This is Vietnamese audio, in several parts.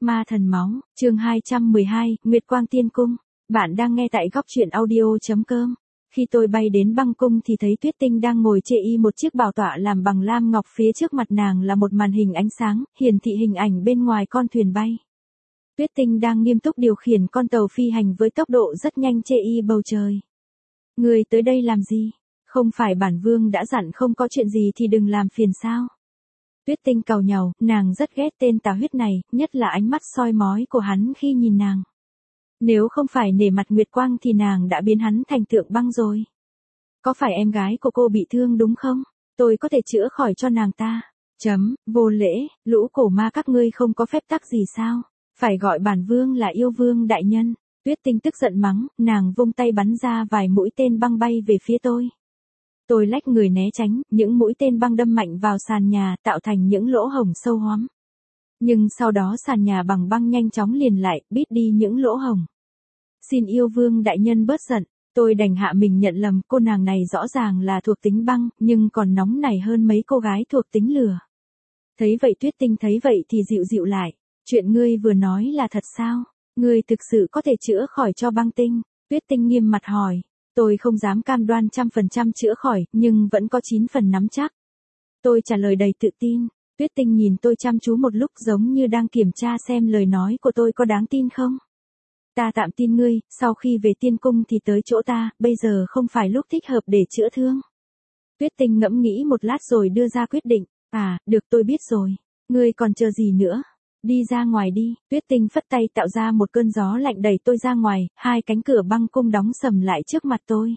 Ma thần máu, chương 212, Nguyệt Quang Tiên Cung. Bạn đang nghe tại góc truyện audio.com. Khi tôi bay đến băng cung thì thấy Tuyết Tinh đang ngồi chê y một chiếc bảo tọa làm bằng lam ngọc, phía trước mặt nàng là một màn hình ánh sáng, hiển thị hình ảnh bên ngoài con thuyền bay. Tuyết Tinh đang nghiêm túc điều khiển con tàu phi hành với tốc độ rất nhanh chê y bầu trời. Người tới đây làm gì? Không phải bản vương đã dặn không có chuyện gì thì đừng làm phiền sao? Tuyết Tinh càu nhàu, nàng rất ghét tên Tà Huyết này, nhất là ánh mắt soi mói của hắn khi nhìn nàng. Nếu không phải nể mặt Nguyệt Quang thì nàng đã biến hắn thành tượng băng rồi. Có phải em gái của cô bị thương đúng không? Tôi có thể chữa khỏi cho nàng ta. Vô lễ, lũ cổ ma các ngươi không có phép tắc gì sao? Phải gọi bản vương là yêu vương đại nhân. Tuyết Tinh tức giận mắng, nàng vung tay bắn ra vài mũi tên băng bay về phía tôi. Tôi lách người né tránh, những mũi tên băng đâm mạnh vào sàn nhà, tạo thành những lỗ hổng sâu hoắm. Nhưng sau đó sàn nhà bằng băng nhanh chóng liền lại, bít đi những lỗ hổng. Xin yêu vương đại nhân bớt giận, tôi đành hạ mình nhận lầm, cô nàng này rõ ràng là thuộc tính băng, nhưng còn nóng nảy hơn mấy cô gái thuộc tính lửa. Thấy vậy Tuyết Tinh thấy vậy thì dịu dịu lại, chuyện ngươi vừa nói là thật sao? Ngươi thực sự có thể chữa khỏi cho băng tinh? Tuyết Tinh nghiêm mặt hỏi. Tôi không dám cam đoan 100% chữa khỏi, nhưng vẫn có 9 phần nắm chắc. Tôi trả lời đầy tự tin. Tuyết Tinh nhìn tôi chăm chú một lúc giống như đang kiểm tra xem lời nói của tôi có đáng tin không. Ta tạm tin ngươi, sau khi về tiên cung thì tới chỗ ta, bây giờ không phải lúc thích hợp để chữa thương. Tuyết Tinh ngẫm nghĩ một lát rồi đưa ra quyết định. À, được tôi biết rồi. Ngươi còn chờ gì nữa? Đi ra ngoài đi. Tuyết Tinh phất tay tạo ra một cơn gió lạnh đẩy tôi ra ngoài, hai cánh cửa băng cung đóng sầm lại trước mặt tôi.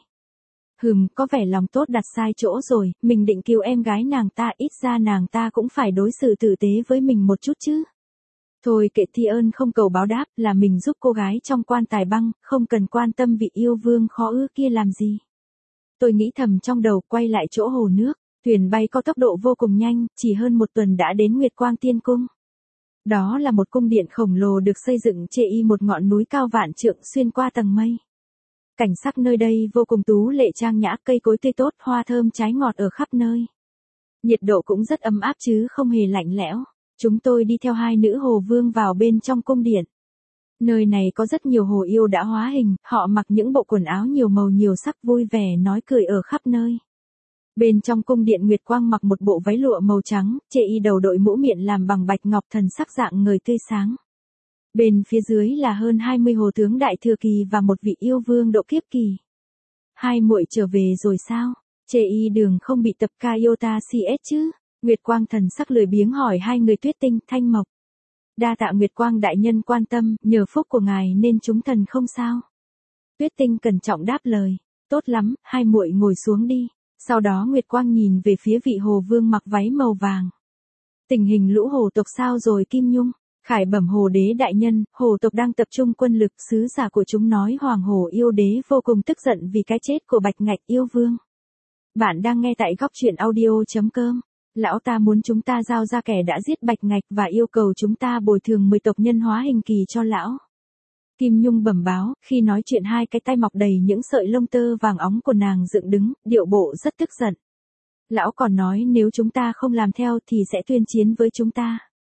Có vẻ lòng tốt đặt sai chỗ rồi, mình định cứu em gái nàng ta, ít ra nàng ta cũng phải đối xử tử tế với mình một chút chứ. Thôi kệ, thi ơn không cầu báo đáp, là mình giúp cô gái trong quan tài băng, không cần quan tâm vị yêu vương khó ưa kia làm gì. Tôi nghĩ thầm trong đầu, quay lại chỗ hồ nước, thuyền bay có tốc độ vô cùng nhanh, chỉ hơn một tuần đã đến Nguyệt Quang Tiên Cung. Đó là một cung điện khổng lồ được xây dựng chê y một ngọn núi cao vạn trượng xuyên qua tầng mây. Cảnh sắc nơi đây vô cùng tú lệ trang nhã, cây cối tươi tốt, hoa thơm trái ngọt ở khắp nơi. Nhiệt độ cũng rất ấm áp chứ không hề lạnh lẽo. Chúng tôi đi theo hai nữ hồ vương vào bên trong cung điện. Nơi này có rất nhiều hồ yêu đã hóa hình, họ mặc những bộ quần áo nhiều màu nhiều sắc vui vẻ nói cười ở khắp nơi. Bên trong cung điện Nguyệt Quang mặc một bộ váy lụa màu trắng, chê y đầu đội mũ miệng làm bằng bạch ngọc, thần sắc dạng người tươi sáng. Bên phía dưới là hơn 20 hồ tướng đại thừa kỳ và một vị yêu vương độ kiếp kỳ. Hai muội trở về rồi sao? Chê y đường không bị tập ca Iota CS chứ? Nguyệt Quang thần sắc lười biếng hỏi hai người Tuyết Tinh, Thanh Mộc. Đa tạ Nguyệt Quang đại nhân quan tâm, nhờ phúc của ngài nên chúng thần không sao. Tuyết Tinh cẩn trọng đáp lời. Tốt lắm, hai muội ngồi xuống đi. Sau đó Nguyệt Quang nhìn về phía vị hồ vương mặc váy màu vàng. Tình hình lũ hồ tộc sao rồi Kim Nhung? Khải bẩm hồ đế đại nhân, hồ tộc đang tập trung quân lực, sứ giả của chúng nói Hoàng Hồ yêu đế vô cùng tức giận vì cái chết của Bạch Ngạch yêu vương. Bạn đang nghe tại góc truyện audio.com. Lão ta muốn chúng ta giao ra kẻ đã giết Bạch Ngạch và yêu cầu chúng ta bồi thường 10 tộc nhân hóa hình kỳ cho lão. Kim Nhung bẩm báo, khi nói chuyện hai cái tay mọc đầy những sợi lông tơ vàng óng của nàng dựng đứng, điệu bộ rất tức giận. Lão còn nói nếu chúng ta không làm theo thì sẽ tuyên chiến với chúng ta.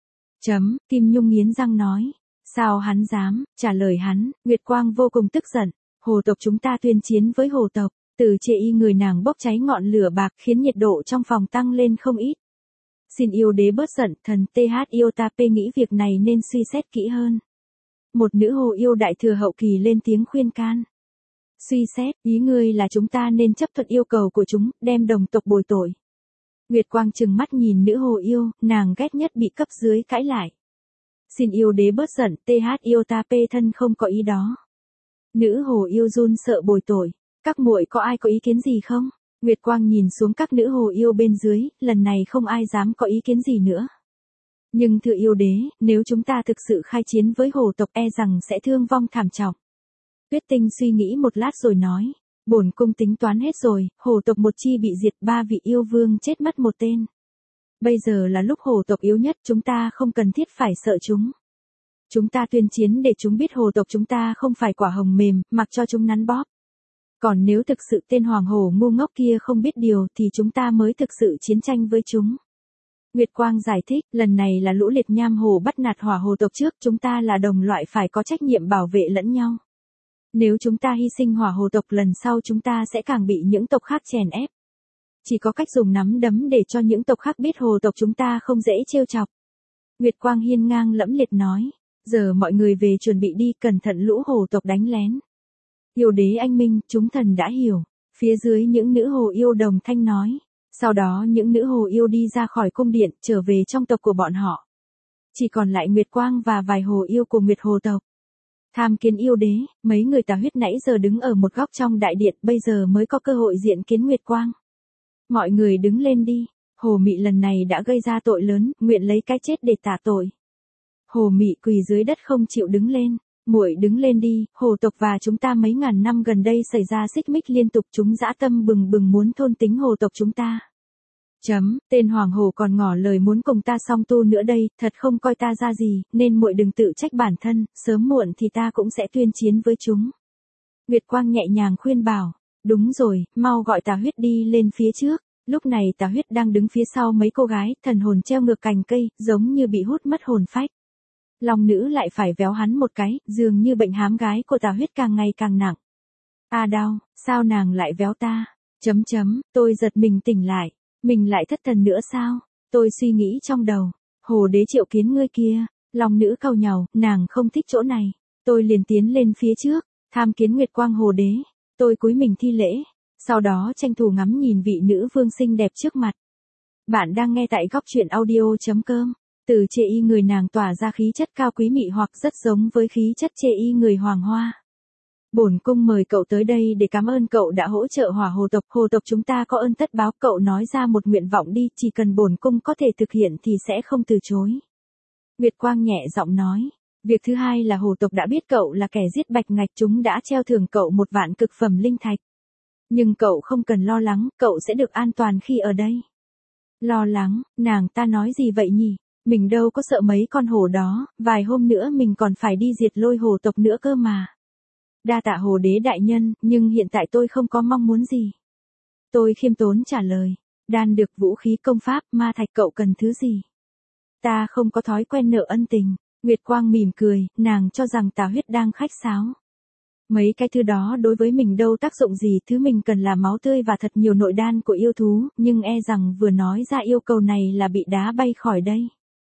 Kim Nhung nghiến răng nói. Sao hắn dám? Trả lời hắn, Nguyệt Quang vô cùng tức giận. Hồ tộc chúng ta tuyên chiến với hồ tộc. Từ chê y người nàng bốc cháy ngọn lửa bạc khiến nhiệt độ trong phòng tăng lên không ít. Xin yêu đế bớt giận, thần TH Iota P nghĩ việc này nên suy xét kỹ hơn. Một nữ hồ yêu đại thừa hậu kỳ lên tiếng khuyên can. Suy xét, ý ngươi là chúng ta nên chấp thuận yêu cầu của chúng, đem đồng tộc bồi tội. Nguyệt Quang trừng mắt nhìn nữ hồ yêu, nàng ghét nhất bị cấp dưới cãi lại. Xin yêu đế bớt giận, TH Iota P thân không có ý đó. Nữ hồ yêu run sợ bồi tội. Các muội có ai có ý kiến gì không? Nguyệt Quang nhìn xuống các nữ hồ yêu bên dưới, lần này không ai dám có ý kiến gì nữa. Nhưng thưa yêu đế, nếu chúng ta thực sự khai chiến với hồ tộc e rằng sẽ thương vong thảm trọng. Tuyết Tinh suy nghĩ một lát rồi nói, bổn cung tính toán hết rồi, hồ tộc một chi bị diệt, 3 vị yêu vương chết mất một tên. Bây giờ là lúc hồ tộc yếu nhất, chúng ta không cần thiết phải sợ chúng. Chúng ta tuyên chiến để chúng biết hồ tộc chúng ta không phải quả hồng mềm, mặc cho chúng nắn bóp. Còn nếu thực sự tên hoàng hổ ngu ngốc kia không biết điều thì chúng ta mới thực sự chiến tranh với chúng. Nguyệt Quang giải thích, lần này là lũ liệt nham hồ bắt nạt hỏa hồ tộc trước, chúng ta là đồng loại phải có trách nhiệm bảo vệ lẫn nhau. Nếu chúng ta hy sinh hỏa hồ tộc lần sau chúng ta sẽ càng bị những tộc khác chèn ép. Chỉ có cách dùng nắm đấm để cho những tộc khác biết hồ tộc chúng ta không dễ trêu chọc. Nguyệt Quang hiên ngang lẫm liệt nói, giờ mọi người về chuẩn bị đi, cẩn thận lũ hồ tộc đánh lén. Yêu đế anh minh, chúng thần đã hiểu. Phía dưới những nữ hồ yêu đồng thanh nói. Sau đó những nữ hồ yêu đi ra khỏi cung điện, trở về trong tộc của bọn họ. Chỉ còn lại Nguyệt Quang và vài hồ yêu của Nguyệt hồ tộc. Tham kiến yêu đế, mấy người Tà Huyết nãy giờ đứng ở một góc trong đại điện, bây giờ mới có cơ hội diện kiến Nguyệt Quang. Mọi người đứng lên đi, Hồ Mị lần này đã gây ra tội lớn, nguyện lấy cái chết để tạ tội. Hồ Mị quỳ dưới đất không chịu đứng lên. Muội đứng lên đi, hồ tộc và chúng ta mấy ngàn năm gần đây xảy ra xích mích liên tục, chúng dã tâm bừng bừng muốn thôn tính hồ tộc chúng ta. Tên hoàng hồ còn ngỏ lời muốn cùng ta song tu nữa đây, thật không coi ta ra gì, nên muội đừng tự trách bản thân, sớm muộn thì ta cũng sẽ tuyên chiến với chúng. Nguyệt Quang nhẹ nhàng khuyên bảo, đúng rồi, mau gọi Tà Huyết đi lên phía trước. Lúc này Tà Huyết đang đứng phía sau mấy cô gái, thần hồn treo ngược cành cây, giống như bị hút mất hồn phách. Long nữ lại phải véo hắn một cái, dường như bệnh hám gái của Tà Huyết càng ngày càng nặng. Đau, sao nàng lại véo ta? Tôi giật mình tỉnh lại. Mình lại thất thần nữa sao? Tôi suy nghĩ trong đầu. Hồ đế triệu kiến ngươi kia. Long nữ cau nhàu, nàng không thích chỗ này. Tôi liền tiến lên phía trước, tham kiến Nguyệt Quang hồ đế. Tôi cúi mình thi lễ. Sau đó tranh thủ ngắm nhìn vị nữ vương xinh đẹp trước mặt. Bạn đang nghe tại góc truyện audio.com. Từ chê y người nàng tỏa ra khí chất cao quý mị hoặc rất giống với khí chất chê y người Hoàng Hoa. Bổn cung mời cậu tới đây để cảm ơn cậu đã hỗ trợ hỏa hồ tộc chúng ta có ơn tất báo, cậu nói ra một nguyện vọng đi, chỉ cần bổn cung có thể thực hiện thì sẽ không từ chối. Nguyệt Quang nhẹ giọng nói, việc thứ hai là hồ tộc đã biết cậu là kẻ giết Bạch Ngạch, chúng đã treo thưởng cậu 1 vạn cực phẩm linh thạch. Nhưng cậu không cần lo lắng, cậu sẽ được an toàn khi ở đây. Lo lắng, nàng ta nói gì vậy nhỉ? Mình đâu có sợ mấy con hổ đó, vài hôm nữa mình còn phải đi diệt Lôi hồ tộc nữa cơ mà. Đa tạ hồ đế đại nhân, nhưng hiện tại tôi không có mong muốn gì. Tôi khiêm tốn trả lời, đan được vũ khí công pháp, ma thạch, cậu cần thứ gì? Ta không có thói quen nợ ân tình. Nguyệt Quang mỉm cười, nàng cho rằng Tà Huyết đang khách sáo. Mấy cái thứ đó đối với mình đâu tác dụng gì, thứ mình cần là máu tươi và thật nhiều nội đan của yêu thú, nhưng e rằng vừa nói ra yêu cầu này là bị đá bay khỏi đây.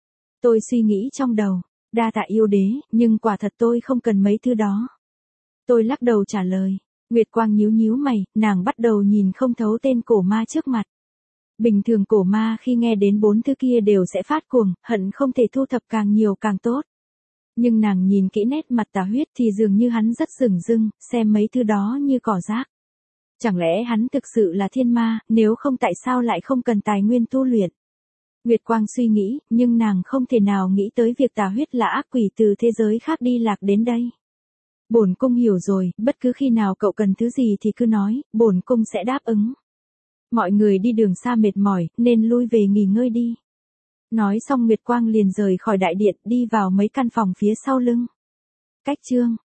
Tôi suy nghĩ trong đầu, đa tạ yêu đế, nhưng quả thật tôi không cần mấy thứ đó. Tôi lắc đầu trả lời. Nguyệt Quang nhíu nhíu mày, nàng bắt đầu nhìn không thấu tên cổ ma trước mặt. Bình thường cổ ma khi nghe đến 4 thứ kia đều sẽ phát cuồng, hận không thể thu thập càng nhiều càng tốt. Nhưng nàng nhìn kỹ nét mặt Tà Huyết thì dường như hắn rất dửng dưng, xem mấy thứ đó như cỏ rác. Chẳng lẽ hắn thực sự là thiên ma, nếu không tại sao lại không cần tài nguyên tu luyện? Nguyệt Quang suy nghĩ, nhưng nàng không thể nào nghĩ tới việc Tà Huyết là ác quỷ từ thế giới khác đi lạc đến đây. Bổn cung hiểu rồi, bất cứ khi nào cậu cần thứ gì thì cứ nói, bổn cung sẽ đáp ứng. Mọi người đi đường xa mệt mỏi, nên lui về nghỉ ngơi đi. Nói xong Nguyệt Quang liền rời khỏi đại điện, đi vào mấy căn phòng phía sau lưng. Cách chương